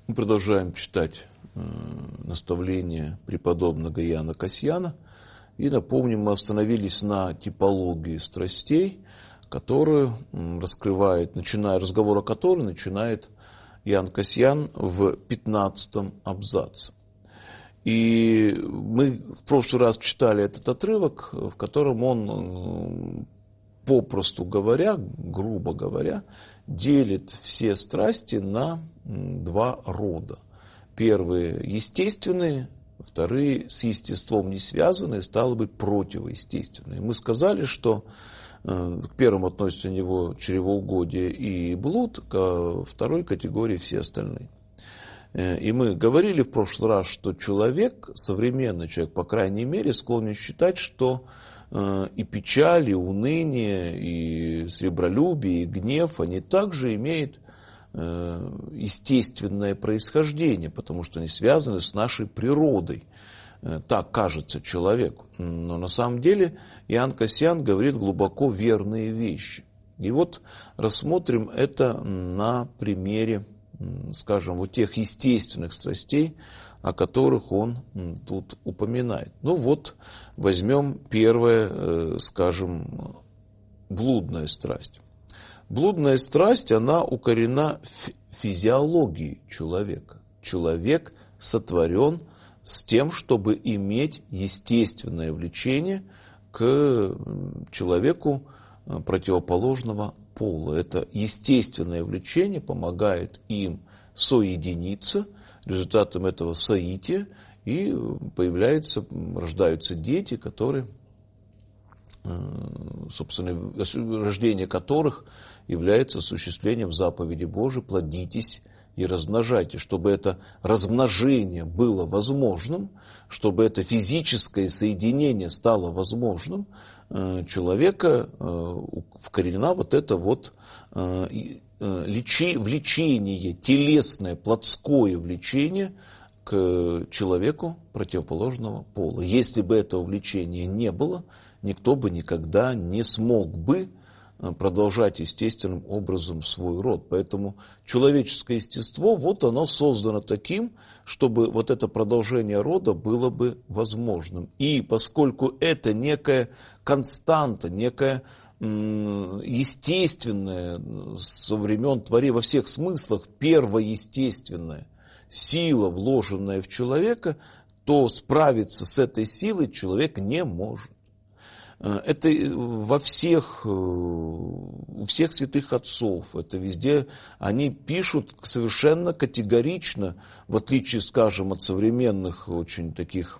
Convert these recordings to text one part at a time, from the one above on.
Мы продолжаем читать наставления преподобного Иоанна Касьяна. И напомним, мы остановились на типологии страстей, которую раскрывает, разговор о которой начинает Иоанн Касьян в 15 абзаце. И мы в прошлый раз читали этот отрывок, в котором он, попросту говоря, грубо говоря, делит все страсти на два рода. Первые естественные, вторые с естеством не связанные, стало быть, противоестественные. Мы сказали, что к первому относятся него чревоугодие и блуд, к второй категории все остальные. И мы говорили в прошлый раз, что человек, современный человек, по крайней мере, склонен считать, что и печаль, и уныние, и сребролюбие, и гнев, они также имеют естественное происхождение, потому что они связаны с нашей природой. Так кажется человеку. Но на самом деле Иоанн Касьян говорит глубоко верные вещи. И вот рассмотрим это на примере, скажем, вот тех естественных страстей, о которых он тут упоминает. Ну вот, возьмем первое, скажем, блудная страсть. Блудная страсть, она укорена в физиологии человека. Человек сотворен с тем, чтобы иметь естественное влечение к человеку противоположного пола. Это естественное влечение помогает им соединиться, результатом этого соития и рождаются дети, которые, собственно, рождение которых является осуществлением заповеди Божией: плодитесь и размножайтесь. Чтобы это размножение было возможным, чтобы это физическое соединение стало возможным, человека вкоренена вот это вот влечение, телесное, плотское влечение к человеку противоположного пола. Если бы этого влечения не было, никто бы никогда не смог бы продолжать естественным образом свой род. Поэтому человеческое естество, вот оно создано таким, чтобы вот это продолжение рода было бы возможным. И поскольку это некая константа, некая естественная со времен творения, во всех смыслах первоестественная сила, вложенная в человека, то справиться с этой силой человек не может. Это у всех святых отцов, это везде, они пишут совершенно категорично, в отличие, скажем, от современных очень таких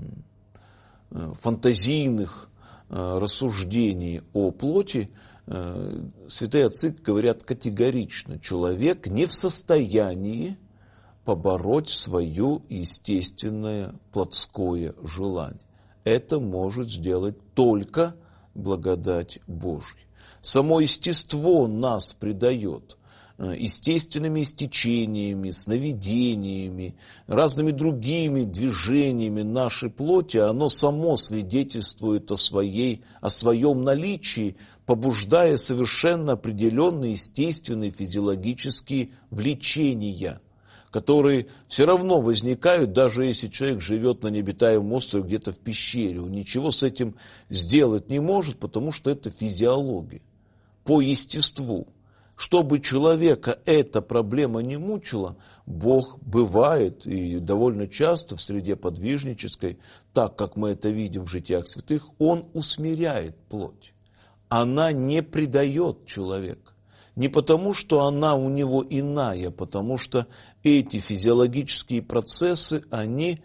фантазийных рассуждений о плоти, святые отцы говорят категорично: человек не в состоянии побороть свое естественное плотское желание. Это может сделать только благодать Божья. Само естество нас придает естественными истечениями, сновидениями, разными другими движениями нашей плоти. Оно само свидетельствует о своем наличии, побуждая совершенно определенные естественные физиологические влечения, которые все равно возникают, даже если человек живет на необитаемом острове где-то в пещере. Он ничего с этим сделать не может, потому что это физиология по естеству. Чтобы человека эта проблема не мучила, Бог бывает, и довольно часто в среде подвижнической, так как мы это видим в житиях святых, Он усмиряет плоть. Она не предает человека. Не потому, что она у него иная, потому что эти физиологические процессы, они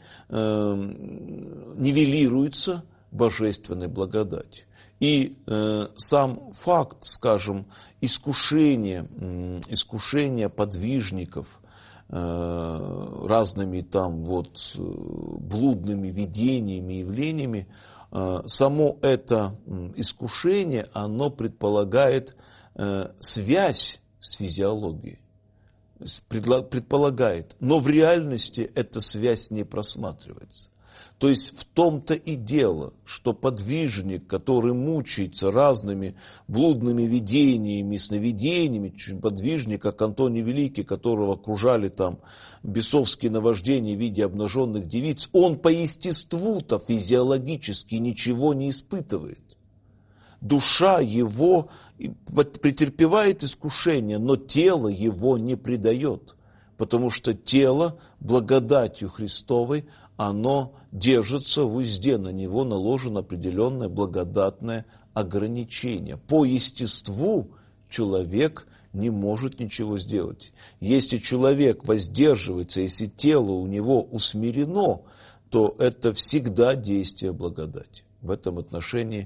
нивелируются божественной благодатью. И сам факт, скажем, искушения подвижников разными там вот блудными видениями, явлениями, само это искушение, оно предполагает связь с физиологией, предполагает, но в реальности эта связь не просматривается. То есть в том-то и дело, что подвижник, который мучается разными блудными видениями, сновидениями, подвижник, как Антоний Великий, которого окружали там бесовские наваждения в виде обнаженных девиц, он по естеству-то физиологически ничего не испытывает. Душа его претерпевает искушение, но тело его не предает, потому что тело благодатью Христовой, оно держится в узде, на него наложено определенное благодатное ограничение. По естеству человек не может ничего сделать. Если человек воздерживается, если тело у него усмирено, то это всегда действие благодати. В этом отношении,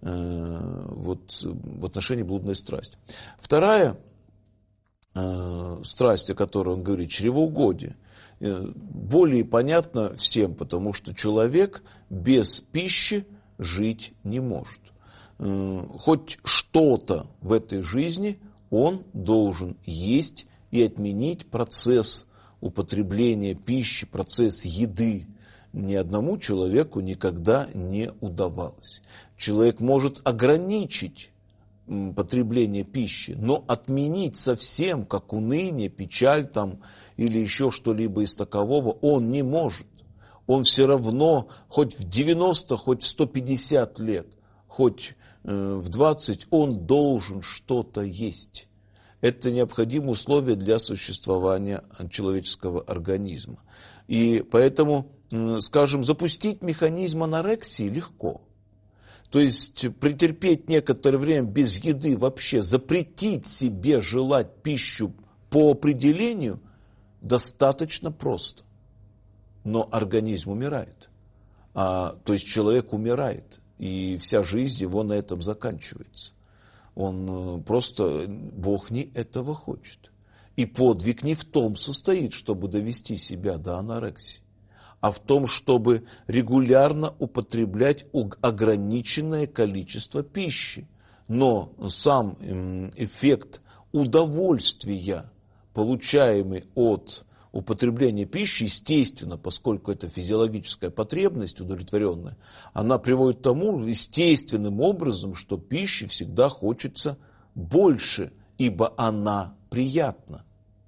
в отношении блудной страсти. Вторая страсть, о которой он говорит, чревоугодие, более понятно всем, потому что человек без пищи жить не может. Хоть что-то в этой жизни он должен есть и отменить процесс употребления пищи, процесс еды. Ни одному человеку никогда не удавалось. Человек может ограничить потребление пищи, но отменить совсем, как уныние, печаль там, или еще что-либо из такового, он не может. Он все равно, хоть в 90, хоть в 150 лет, хоть в 20, он должен что-то есть. Это необходимое условие для существования человеческого организма. И поэтому, скажем, запустить механизм анорексии легко. То есть претерпеть некоторое время без еды, вообще запретить себе желать пищу по определению достаточно просто. Но организм умирает. То есть человек умирает, и вся жизнь его на этом заканчивается. Он просто, Бог не этого хочет. И подвиг не в том состоит, чтобы довести себя до анорексии, а в том, чтобы регулярно употреблять ограниченное количество пищи. Но сам эффект удовольствия, получаемый от употребления пищи, естественно, поскольку это физиологическая потребность удовлетворенная, она приводит к тому, естественным образом, что пищи всегда хочется больше, ибо она приятна.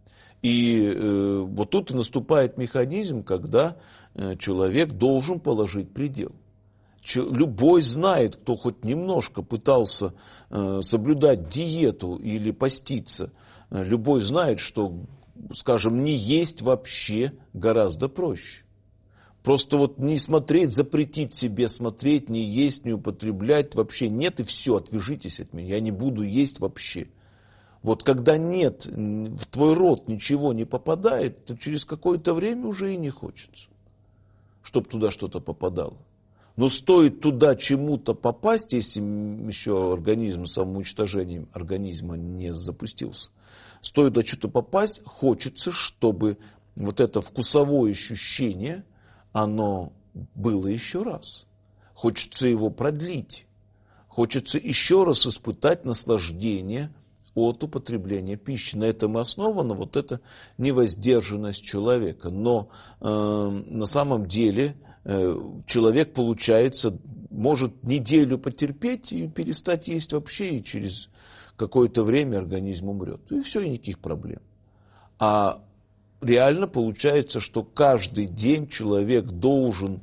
И вот тут и наступает механизм, когда человек должен положить предел. Любой знает, кто хоть немножко пытался соблюдать диету или поститься, любой знает, что, скажем, не есть вообще гораздо проще. Просто вот не смотреть, запретить себе смотреть, не есть, не употреблять, вообще нет, и все, отвяжитесь от меня, я не буду есть вообще. Вот когда нет, в твой рот ничего не попадает, то через какое-то время уже и не хочется, чтобы туда что-то попадало. Но стоит туда чему-то попасть, если еще организм самоуничтожением организма не запустился, стоит туда что-то попасть, хочется, чтобы вот это вкусовое ощущение, оно было еще раз. Хочется его продлить. Хочется еще раз испытать наслаждение от употребления пищи. На этом и основана вот эта невоздержанность человека. Но на самом деле человек, получается, может неделю потерпеть и перестать есть вообще, и через какое-то время организм умрет. И все, и никаких проблем. А реально получается, что каждый день человек должен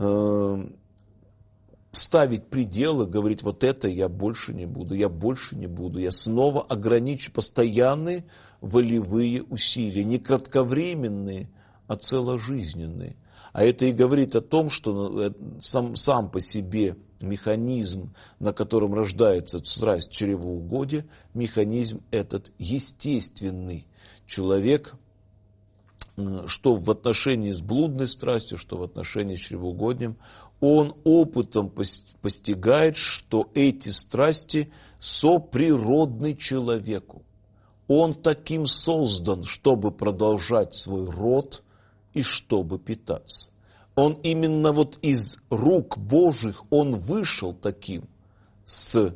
ставить пределы, говорить, вот это я больше не буду, я снова ограничу постоянные волевые усилия, не кратковременные, а целожизненные. А это и говорит о том, что сам по себе механизм, на котором рождается страсть чревоугодия, механизм этот естественный. Человек, что в отношении с блудной страстью, что в отношении с чревоугодием, он опытом постигает, что эти страсти соприродны человеку. Он таким создан, чтобы продолжать свой род и чтобы питаться. Он именно вот из рук Божьих, он вышел таким, с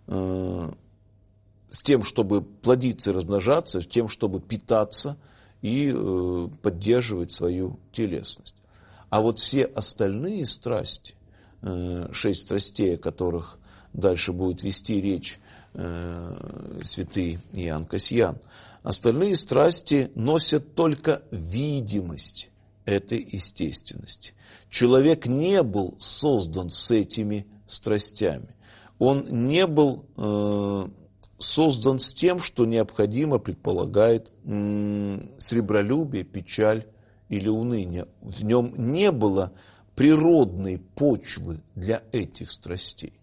тем, чтобы плодиться и размножаться, с тем, чтобы питаться и поддерживать свою телесность. А вот все остальные страсти, 6 страстей, о которых дальше будет вести речь святый Иоанн Кассиян, остальные страсти носят только видимость этой естественности. Человек не был создан с этими страстями. Он не был создан с тем, что необходимо предполагает сребролюбие, печаль или уныние. В нем не было природной почвы для этих страстей.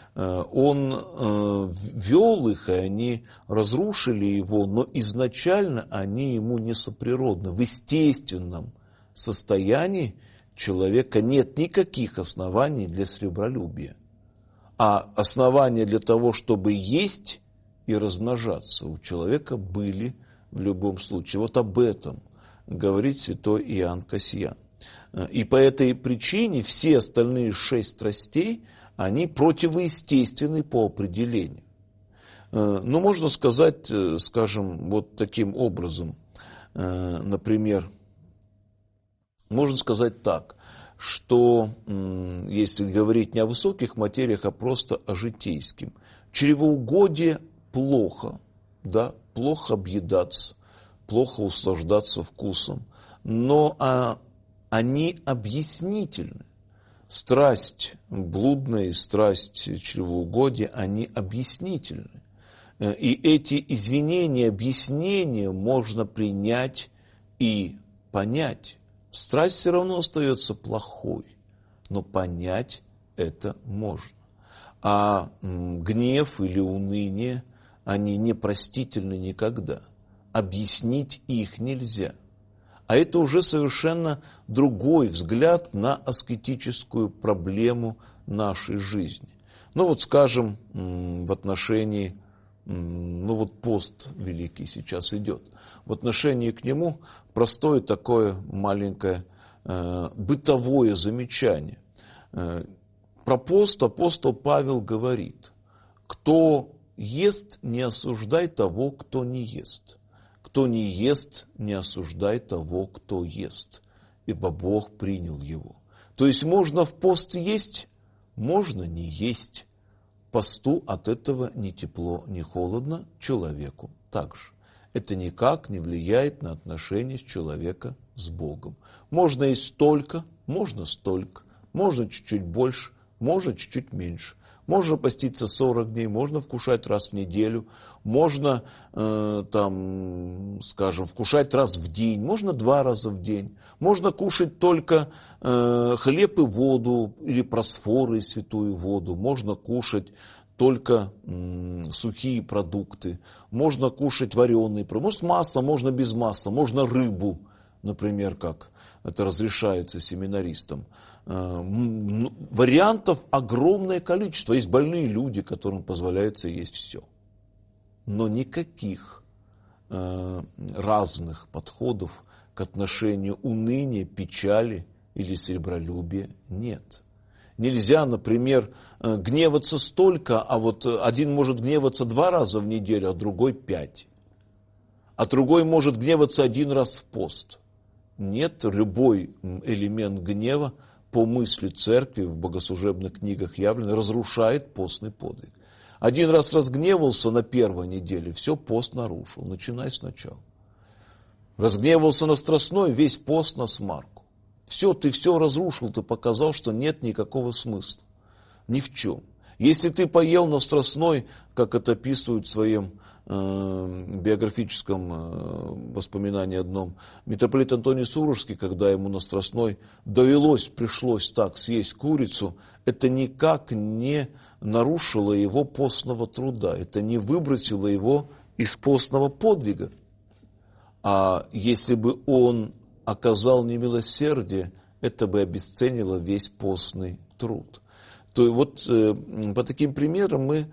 Он вел их, и они разрушили его, но изначально они ему не соприродны. В естественном состоянии человека нет никаких оснований для сребролюбия. А основания для того, чтобы есть и размножаться, у человека были в любом случае. Вот об этом говорит святой Иоанн Кассиян. И по этой причине все остальные 6 страстей, они противоестественны по определению. Ну, можно сказать, скажем, вот таким образом, например, можно сказать так, что, если говорить не о высоких материях, а просто о житейском, чревоугодие плохо, да, плохо объедаться, плохо услаждаться вкусом, но они объяснительны. Страсть блудная и страсть чревоугодия, они объяснительны. И эти извинения, объяснения можно принять и понять. Страсть все равно остается плохой, но понять это можно. А гнев или уныние, они непростительны никогда. Объяснить их нельзя. А это уже совершенно другой взгляд на аскетическую проблему нашей жизни. Ну вот, скажем, в отношении, ну вот пост великий сейчас идет. В отношении к нему простое такое маленькое бытовое замечание. Про пост апостол Павел говорит: кто ест, не осуждай того, кто не ест. Кто не ест, не осуждай того, кто ест, ибо Бог принял его. То есть можно в пост есть, можно не есть. Посту от этого ни тепло, ни холодно, человеку также. Это никак не влияет на отношения человека с Богом. Можно есть столько, можно чуть-чуть больше, можно чуть-чуть меньше. Можно поститься 40 дней, можно вкушать раз в неделю, можно, вкушать раз в день, можно 2 раза в день. Можно кушать только хлеб и воду, или просфоры и святую воду. Можно кушать только сухие продукты. Можно кушать вареные продукты. Может масло, можно без масла, можно рыбу, например, как это разрешается семинаристам. Вариантов огромное количество. Есть больные люди, которым позволяется есть все. Но никаких разных подходов к отношению уныния, печали или сребролюбия нет. Нельзя, например, гневаться столько, а вот один может гневаться 2 раза в неделю, а другой 5. А другой может гневаться 1 раз в пост. Нет, любой элемент гнева по мысли церкви в богослужебных книгах явлено, разрушает постный подвиг. 1 раз разгневался на 1-й неделе, все, пост нарушил, начинай сначала. Разгневался на Страстной, весь пост на смарку. Все, ты все разрушил, ты показал, что нет никакого смысла. Ни в чем. Если ты поел на Страстной, как это описывают в своем биографическом воспоминании одном, митрополит Антоний Сурожский, когда ему на Страстной пришлось так съесть курицу, это никак не нарушило его постного труда, это не выбросило его из постного подвига. А если бы он оказал немилосердие, это бы обесценило весь постный труд. То вот по таким примерам мы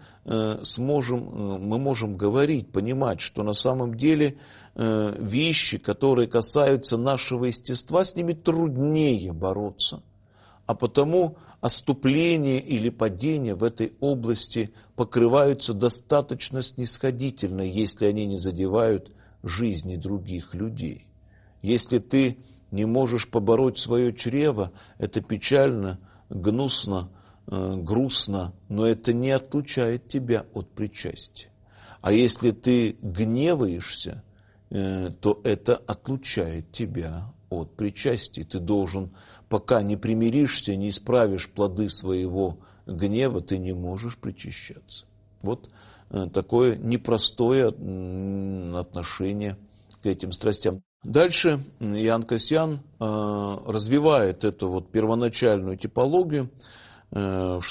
можем говорить, понимать, что на самом деле вещи, которые касаются нашего естества, с ними труднее бороться. А потому оступление или падение в этой области покрываются достаточно снисходительно, если они не задевают жизни других людей. Если ты не можешь побороть свое чрево, это печально, гнусно, грустно, но это не отлучает тебя от причастия. А если ты гневаешься, то это отлучает тебя от причастия. Ты должен, пока не примиришься, не исправишь плоды своего гнева, ты не можешь причащаться. Вот такое непростое отношение к этим страстям. Дальше Иоанн Кассиан развивает эту вот первоначальную типологию в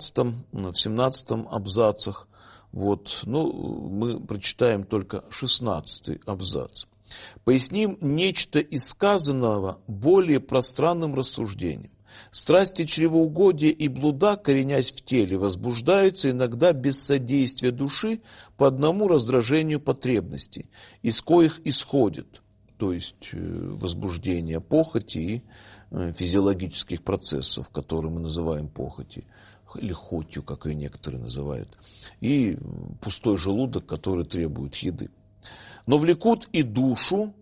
16-17 абзацах. Вот, мы прочитаем только 16 абзац. Поясним нечто из сказанного более пространным рассуждением. Страсти чревоугодия и блуда, коренясь в теле, возбуждаются иногда без содействия души по одному раздражению потребностей, из коих исходит, то есть возбуждение похоти и физиологических процессов, которые мы называем похоти, или хотью, как ее некоторые называют, и пустой желудок, который требует еды. Но влекут и душу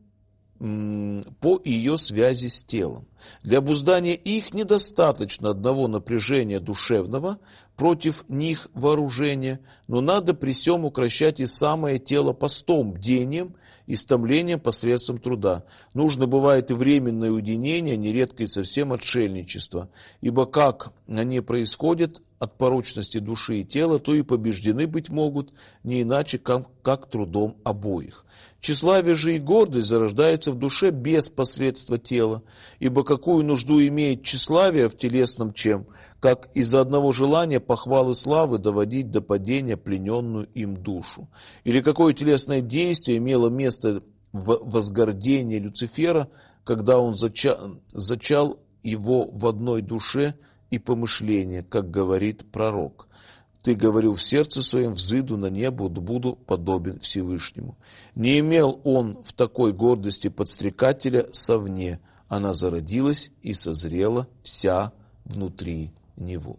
по ее связи с телом. Для обуздания их недостаточно одного напряжения душевного, против них вооружения, но надо при сем укрощать и самое тело постом, бдением, истомлением посредством труда. Нужно бывает и временное уединение, нередко и совсем отшельничество, ибо как они происходят от порочности души и тела, то и побеждены быть могут, не иначе, как трудом обоих. Тщеславие же и гордость зарождаются в душе без посредства тела, ибо какую нужду имеет тщеславие в телесном чем, как из-за одного желания похвалы славы доводить до падения плененную им душу? Или какое телесное действие имело место в возгордении Люцифера, когда он зачал его в одной душе и помышление, как говорит пророк? Ты говорил в сердце своем, взыду на небо, буду подобен Всевышнему. Не имел он в такой гордости подстрекателя совне, она зародилась и созрела вся внутри него.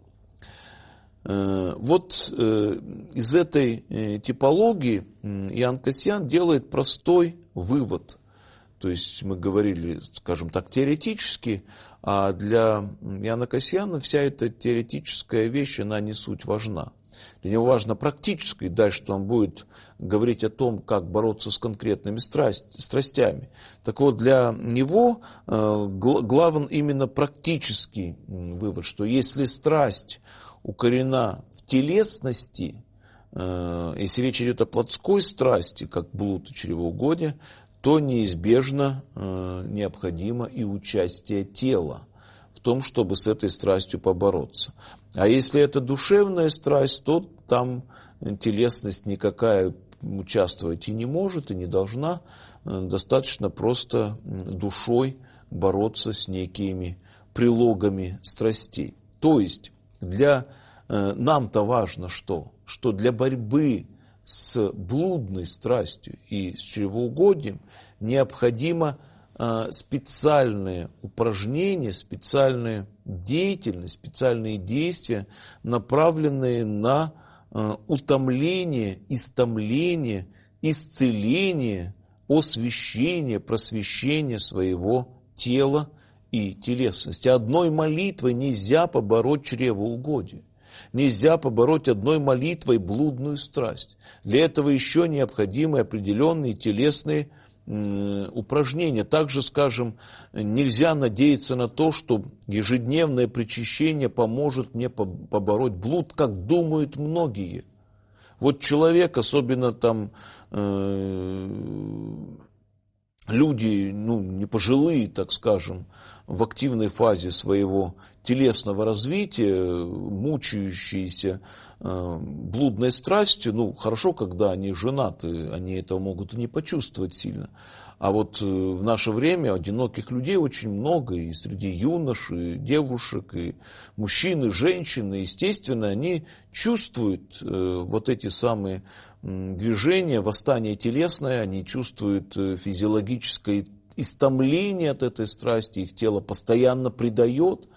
Вот из этой типологии Иоанн Кассиан делает простой вывод. То есть мы говорили, скажем так, теоретически, а для Иоанна Кассиана вся эта теоретическая вещь, она не суть важна. Для него важно практически, дальше он будет говорить о том, как бороться с конкретными страстями. Так вот, для него главен именно практический вывод, что если страсть укорена в телесности, если речь идет о плотской страсти, как блуд и чревоугодие, то неизбежно необходимо и участие тела в том, чтобы с этой страстью побороться. А если это душевная страсть, то там телесность никакая участвовать и не может, и не должна. Достаточно просто душой бороться с некими прилогами страстей. То есть для нам-то важно что? Что для борьбы с блудной страстью и с чревоугодием необходимо специальные упражнения, специальная деятельность, специальные действия, направленные на утомление, истомление, исцеление, освящение, просвещение своего тела и телесности. Одной молитвой нельзя побороть чревоугодие. Нельзя побороть одной молитвой блудную страсть. Для этого еще необходимы определенные телесные упражнения. Также, скажем, нельзя надеяться на то, что ежедневное причащение поможет мне побороть блуд, как думают многие. Вот человек, особенно там люди, не пожилые, так скажем, в активной фазе своего телесного развития, мучающиеся блудной страстью, хорошо, когда они женаты, они этого могут и не почувствовать сильно. А вот в наше время одиноких людей очень много, и среди юношей, и девушек, и мужчин, и женщин, и, естественно, они чувствуют вот эти самые движения, восстание телесное, они чувствуют физиологическое истомление от этой страсти, их тело постоянно предает.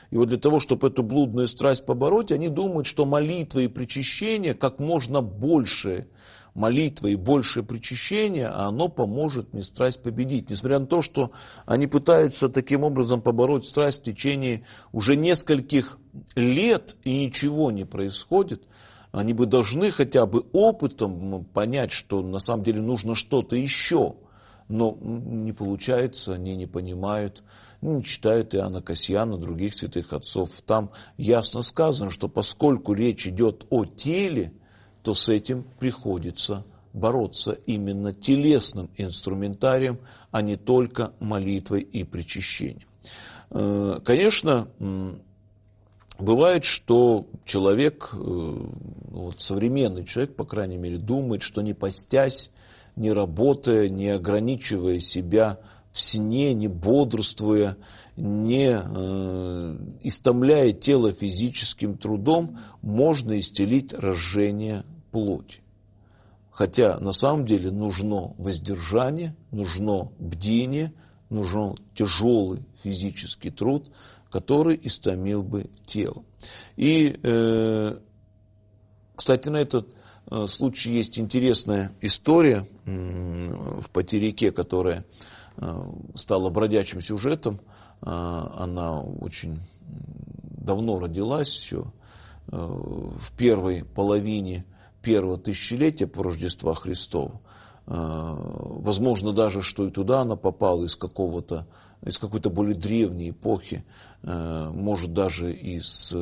И вот для того, чтобы эту блудную страсть побороть, они думают, что молитва и причащение, как можно больше молитвы и большее причащение, а оно поможет мне страсть победить. Несмотря на то, что они пытаются таким образом побороть страсть в течение уже нескольких лет, и ничего не происходит, они бы должны хотя бы опытом понять, что на самом деле нужно что-то еще. Но не получается, они не понимают, не читают Иоанна Кассиана, других святых отцов. Там ясно сказано, что поскольку речь идет о теле, то с этим приходится бороться именно телесным инструментарием, а не только молитвой и причащением. Конечно, бывает, что человек, вот современный человек, по крайней мере, думает, что не постясь, не работая, не ограничивая себя в сне, не бодрствуя, не истомляя тело физическим трудом, можно исцелить разжение плоти. Хотя на самом деле нужно воздержание, нужно бдение, нужен тяжелый физический труд, который истомил бы тело. И, кстати, на этот случай есть интересная история в Потеряке, которая стала бродячим сюжетом. Она очень давно родилась, еще в первой половине первого тысячелетия по Рождества Христова. Возможно даже, что и туда она попала из какой-то более древней эпохи, может даже из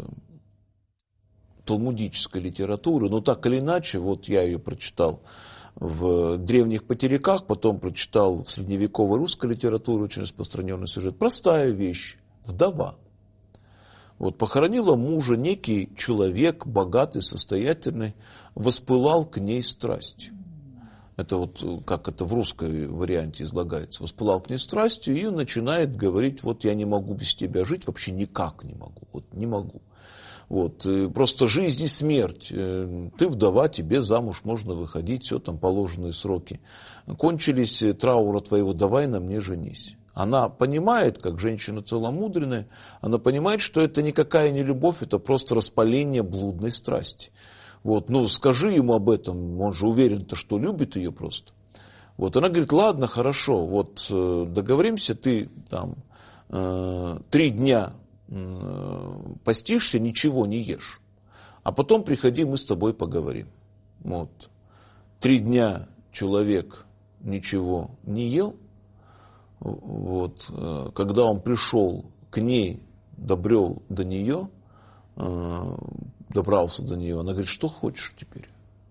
талмудической литературы, но так или иначе, вот я ее прочитал в древних Потеряках, потом прочитал в средневековой русской литературе, очень распространенный сюжет. Простая вещь. Вдова. Вот похоронила мужа некий человек, богатый, состоятельный, воспылал к ней страстью. Это вот как это в русской варианте излагается. Воспылал к ней страстью и начинает говорить, вот я не могу без тебя жить, вообще никак не могу, вот не могу. Вот, просто жизнь и смерть. Ты вдова, тебе замуж можно выходить, все там положенные сроки. Кончились траура твоего, давай на мне женись. Она понимает, как женщина целомудренная, она понимает, что это никакая не любовь, это просто распаление блудной страсти. Вот, ну, скажи ему об этом, он же уверен-то, что любит ее просто. Вот, она говорит, ладно, хорошо, вот договоримся, ты там 3 дня постишься, ничего не ешь. А потом приходи, мы с тобой поговорим. Вот. 3 дня человек ничего не ел. Вот. Когда он пришел к ней, добрел до нее, добрался до нее, она говорит, что хочешь теперь?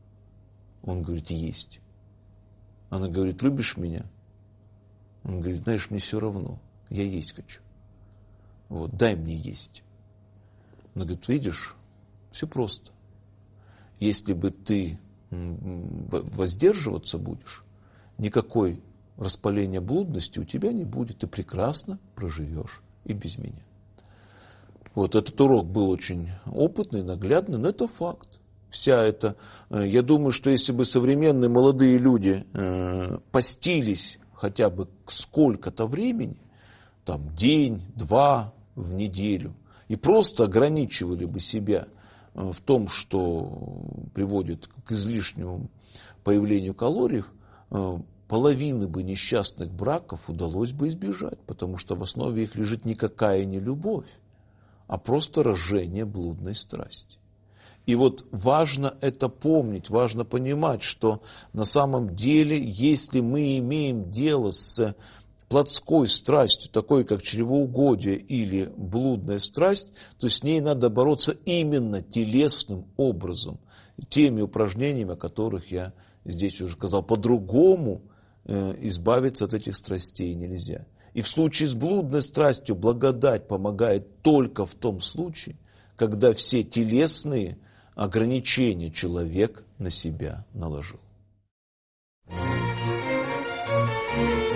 Он говорит, есть. Она говорит, любишь меня? Он говорит, знаешь, мне все равно, я есть хочу. Вот, дай мне есть. Она говорит, видишь, все просто. Если бы ты воздерживаться будешь, никакой распаления блудности у тебя не будет. Ты прекрасно проживешь и без меня. Вот этот урок был очень опытный, наглядный, но это факт. Вся эта, я думаю, что если бы современные молодые люди постились хотя бы сколько-то времени, там день, 2 в неделю, и просто ограничивали бы себя в том, что приводит к излишнему появлению калорий, половины бы несчастных браков удалось бы избежать, потому что в основе их лежит никакая не любовь, а просто разжение блудной страсти. И вот важно это помнить, важно понимать, что на самом деле, если мы имеем дело с плотской страстью, такой как чревоугодие или блудная страсть, то с ней надо бороться именно телесным образом, теми упражнениями, о которых я здесь уже сказал. По-другому избавиться от этих страстей нельзя. И в случае с блудной страстью благодать помогает только в том случае, когда все телесные ограничения человек на себя наложил.